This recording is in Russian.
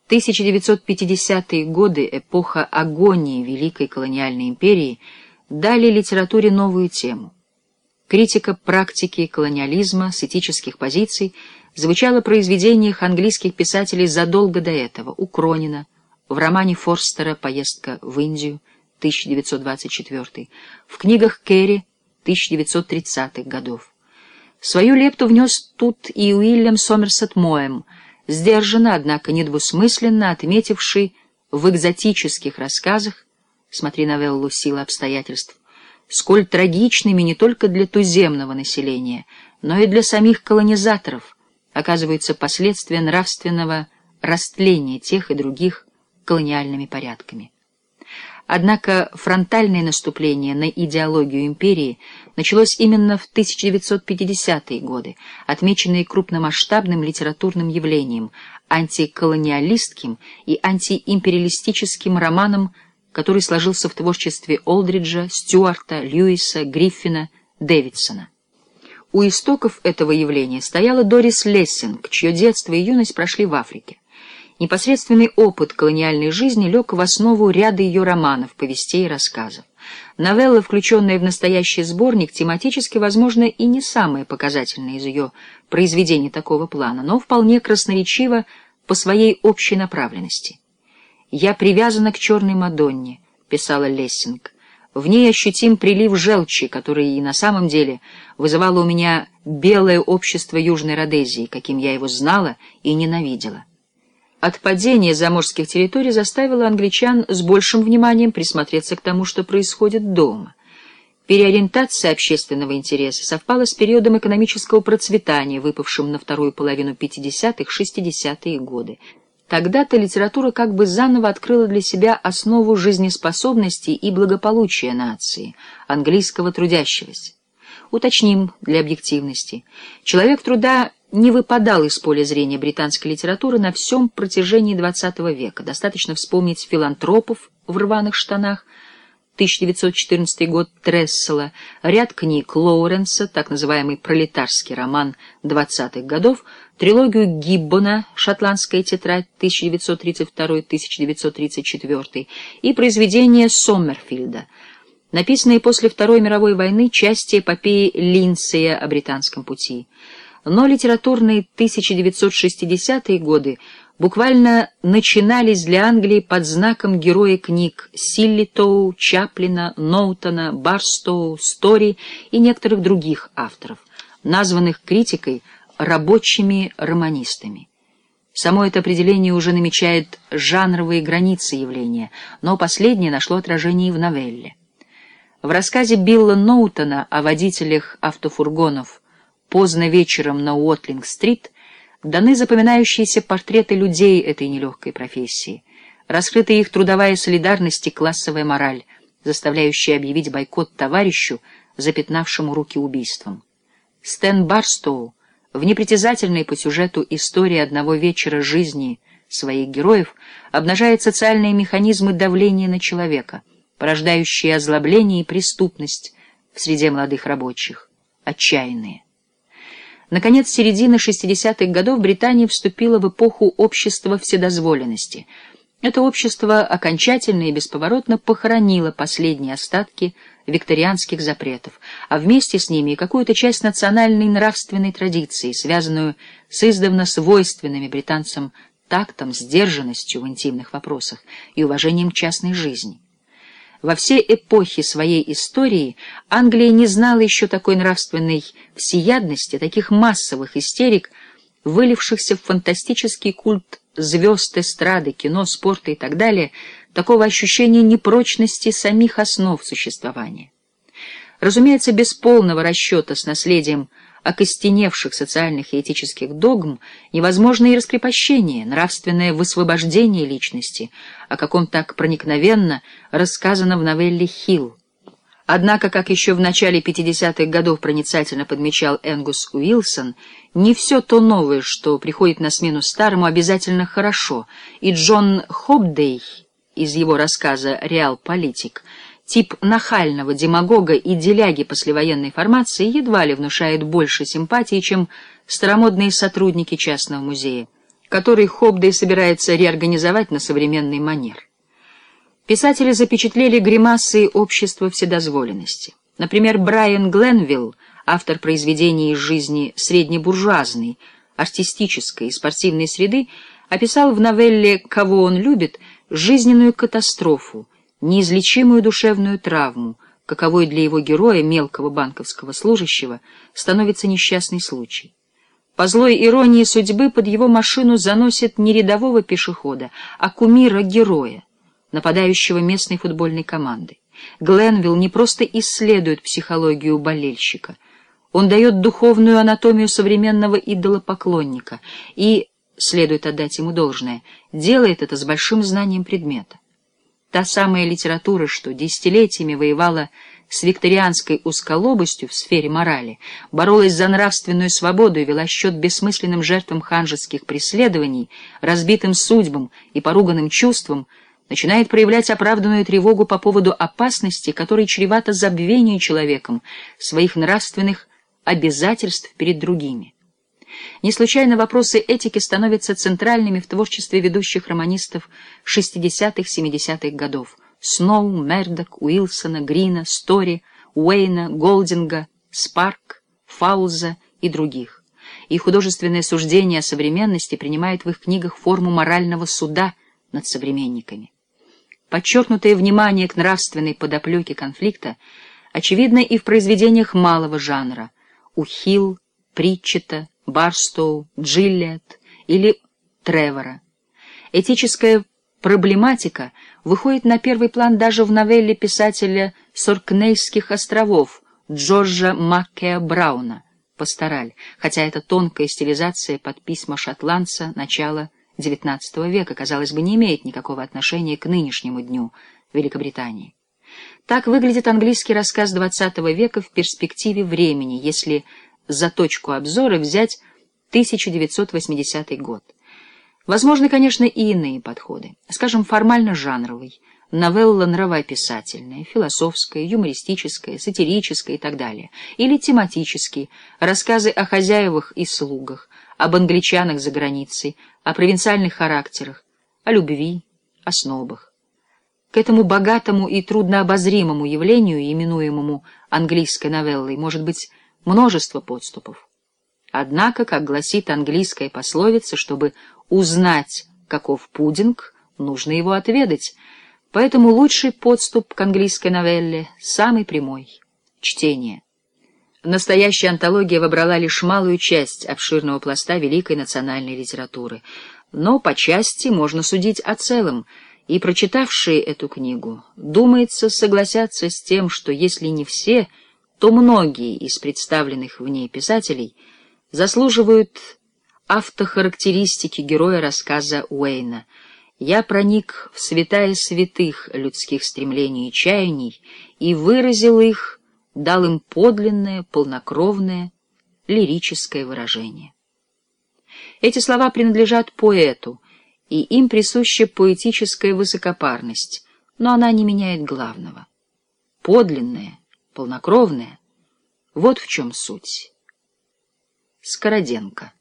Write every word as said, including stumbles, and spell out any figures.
тысяча девятьсот пятидесятые годы, эпоха агонии Великой колониальной империи, дали литературе новую тему. Критика практики колониализма с этических позиций звучала в произведениях английских писателей задолго до этого: у Кронина, в романе Форстера «Поездка в Индию» тысяча девятьсот двадцать четвёртый, в книгах Керри тысяча девятьсот тридцатых годов. Свою лепту внес тут и Уильям Сомерсет Моэм, сдержанно, однако недвусмысленно отметивший в экзотических рассказах, смотри новеллу «Сила обстоятельств», сколь трагичными не только для туземного населения, но и для самих колонизаторов оказываются последствия нравственного растления тех и других колониальными порядками. Однако фронтальное наступление на идеологию империи началось именно в тысяча девятьсот пятидесятые годы, отмеченные крупномасштабным литературным явлением, антиколониалистским и антиимпериалистическим романом, который сложился в творчестве Олдриджа, Стюарта, Льюиса, Гриффина, Дэвидсона. У истоков этого явления стояла Дорис Лессинг, чье детство и юность прошли в Африке. Непосредственный опыт колониальной жизни лег в основу ряда ее романов, повестей и рассказов. Новелла, включенная в настоящий сборник, тематически, возможно, и не самая показательная из ее произведений такого плана, но вполне красноречива по своей общей направленности. «Я привязана к черной Мадонне», — писала Лессинг. «В ней ощутим прилив желчи, который и на самом деле вызывало у меня белое общество Южной Родезии, каким я его знала и ненавидела». Отпадение заморских территорий заставило англичан с большим вниманием присмотреться к тому, что происходит дома. Переориентация общественного интереса совпала с периодом экономического процветания, выпавшим на вторую половину пятидесятых-шестидесятые годы. Тогда-то литература как бы заново открыла для себя основу жизнеспособности и благополучия нации, английского трудящегося. Уточним для объективности. Человек труда не выпадал из поля зрения британской литературы на всем протяжении двадцатого века. Достаточно вспомнить филантропов в рваных штанах, тысяча девятьсот четырнадцатый год Трессела, ряд книг Лоуренса, так называемый пролетарский роман двадцатых годов, трилогию Гиббона «Шотландская тетрадь» тысяча девятьсот тридцать второй — тысяча девятьсот тридцать четвёртый и произведения Соммерфилда, написанные после Второй мировой войны, части эпопеи Линдсея о британском пути. Но литературные тысяча девятьсот шестидесятые годы буквально начинались для Англии под знаком героя книг Силлитоу, Чаплина, Ноутона, Барстоу, Стори и некоторых других авторов, названных критикой рабочими романистами. Само это определение уже намечает жанровые границы явления, но последнее нашло отражение и в новелле. В рассказе Билла Ноутона о водителях автофургонов «Поздно вечером на Уотлинг-стрит» даны запоминающиеся портреты людей этой нелегкой профессии, раскрыта их трудовая солидарность и классовая мораль, заставляющая объявить бойкот товарищу, запятнавшему руки убийством. Стэн Барстоу, в непритязательной по сюжету истории одного вечера жизни своих героев, обнажает социальные механизмы давления на человека, порождающие озлобление и преступность в среде молодых рабочих, отчаянные. Наконец, с середины шестидесятых годов Британия вступила в эпоху общества вседозволенности. Это общество окончательно и бесповоротно похоронило последние остатки викторианских запретов, а вместе с ними и какую-то часть национальной нравственной традиции, связанную с издавна свойственными британцам тактом, сдержанностью в интимных вопросах и уважением к частной жизни. Во всей эпохе своей истории Англия не знала еще такой нравственной всеядности, таких массовых истерик, вылившихся в фантастический культ звезд эстрады, кино, спорта и так далее, такого ощущения непрочности самих основ существования. Разумеется, без полного расчета с наследием окостеневших социальных и этических догм невозможно и раскрепощение, нравственное высвобождение личности, о каком так проникновенно рассказано в новелле «Хилл». Однако, как еще в начале пятидесятых годов проницательно подмечал Энгус Уилсон, не все то новое, что приходит на смену старому, обязательно хорошо, и Джон Хобдей из его рассказа «Реал-политик», тип нахального демагога и деляги послевоенной формации, едва ли внушает больше симпатии, чем старомодные сотрудники частного музея. который Хобдей собирается реорганизовать на современный манер. Писатели запечатлели гримасы общества вседозволенности. Например, Брайан Гленвилл, автор произведений из жизни среднебуржуазной, артистической и спортивной среды, описал в новелле «Кого он любит» жизненную катастрофу, неизлечимую душевную травму, каковой для его героя, мелкого банковского служащего, становится несчастный случай. По злой иронии судьбы под его машину заносит не рядового пешехода, а кумира-героя, нападающего местной футбольной команды. Гленвилл не просто исследует психологию болельщика, он дает духовную анатомию современного идолопоклонника и, следует отдать ему должное, делает это с большим знанием предмета. Та самая литература, что десятилетиями воевала с викторианской узколобостью в сфере морали, боролась за нравственную свободу и вела счет бессмысленным жертвам ханжеских преследований, разбитым судьбам и поруганным чувствам, начинает проявлять оправданную тревогу по поводу опасности, которой чревато забвение человеком своих нравственных обязательств перед другими. Не случайно вопросы этики становятся центральными в творчестве ведущих романистов шестидесятых-семидесятых годов: Сноу, Мердок, Уилсона, Грина, Стори, Уэйна, Голдинга, Спарк, Фаулза и других. И художественное суждение о современности принимает в их книгах форму морального суда над современниками. Подчеркнутое внимание к нравственной подоплеке конфликта очевидно и в произведениях малого жанра у Хилл, Притчета, Барстоу, Джиллиат или Тревора. Этическая проблематика выходит на первый план даже в новелле писателя Соркнейских островов Джорджа Маккеа Брауна «Пастораль», хотя эта тонкая стилизация под письма шотландца начала девятнадцатого века, казалось бы, не имеет никакого отношения к нынешнему дню Великобритании. Так выглядит английский рассказ двадцатого века в перспективе времени, если за точку обзора взять тысяча девятьсот восьмидесятый год. Возможны, конечно, и иные подходы, скажем, формально-жанровый, новелла нравоописательная, философская, юмористическая, сатирическая и так далее, или тематический, рассказы о хозяевах и слугах, об англичанах за границей, о провинциальных характерах, о любви, о снобах. К этому богатому и труднообозримому явлению, именуемому английской новеллой, может быть множество подступов. Однако, как гласит английская пословица, чтобы узнать, каков пудинг, нужно его отведать, поэтому лучший подступ к английской новелле — самый прямой — чтение. Настоящая антология вобрала лишь малую часть обширного пласта великой национальной литературы, но по части можно судить о целом, и прочитавшие эту книгу, думается, согласятся с тем, что если не все, то многие из представленных в ней писателей заслуживают автохарактеристики героя рассказа Уэйна. «Я проник в святая святых людских стремлений и чаяний и выразил их, дал им подлинное, полнокровное, лирическое выражение». Эти слова принадлежат поэту, и им присуща поэтическая высокопарность, но она не меняет главного. Подлинное, полнокровное — вот в чем суть. Скороденко.